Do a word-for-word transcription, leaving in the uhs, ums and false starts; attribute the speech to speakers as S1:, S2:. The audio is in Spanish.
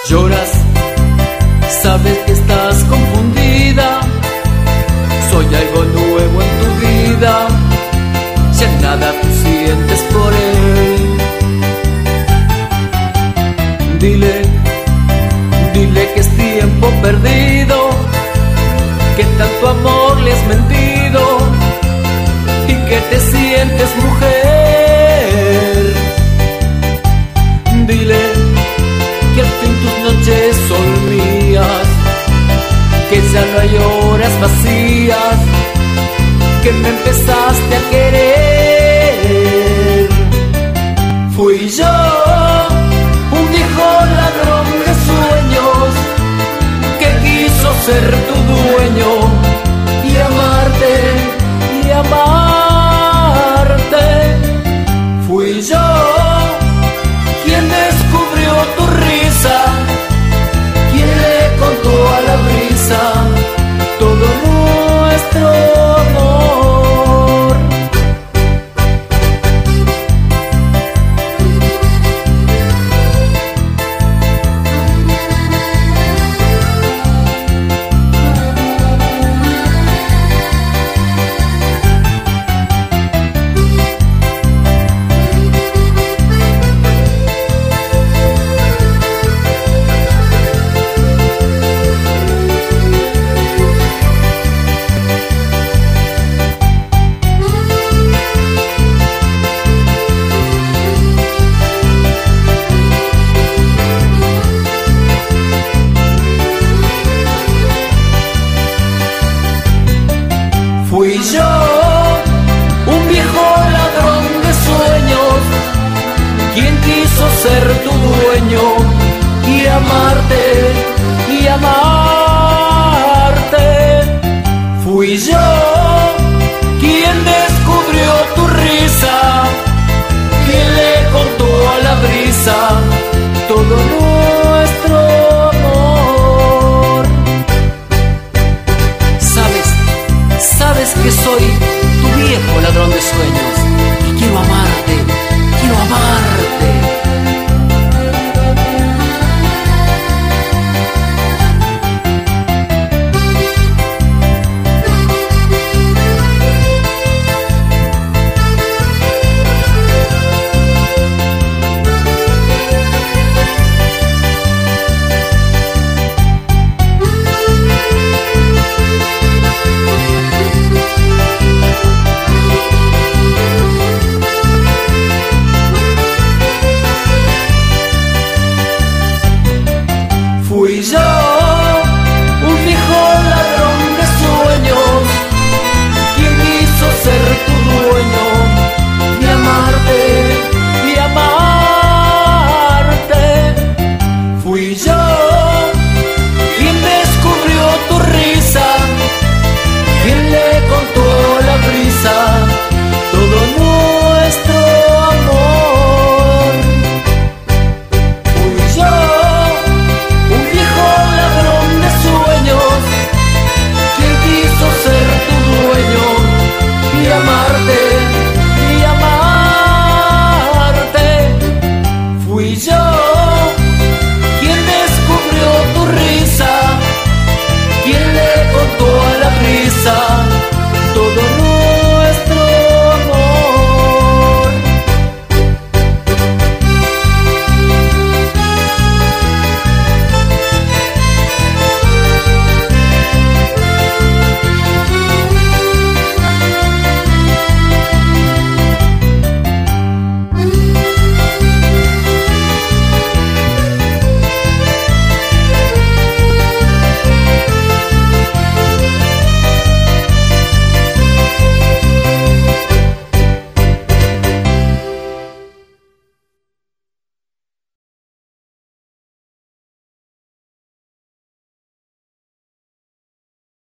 S1: Lloras, sabes que estás confundida. Soy algo nuevo en tu vida, ya nada tú sientes por él. Dile, dile que es tiempo perdido, que tanto amor le has mentido y que te sientes mujer. Dile que al fin tus noches son mías, que ya no hay horas vacías, que me empezaste a querer.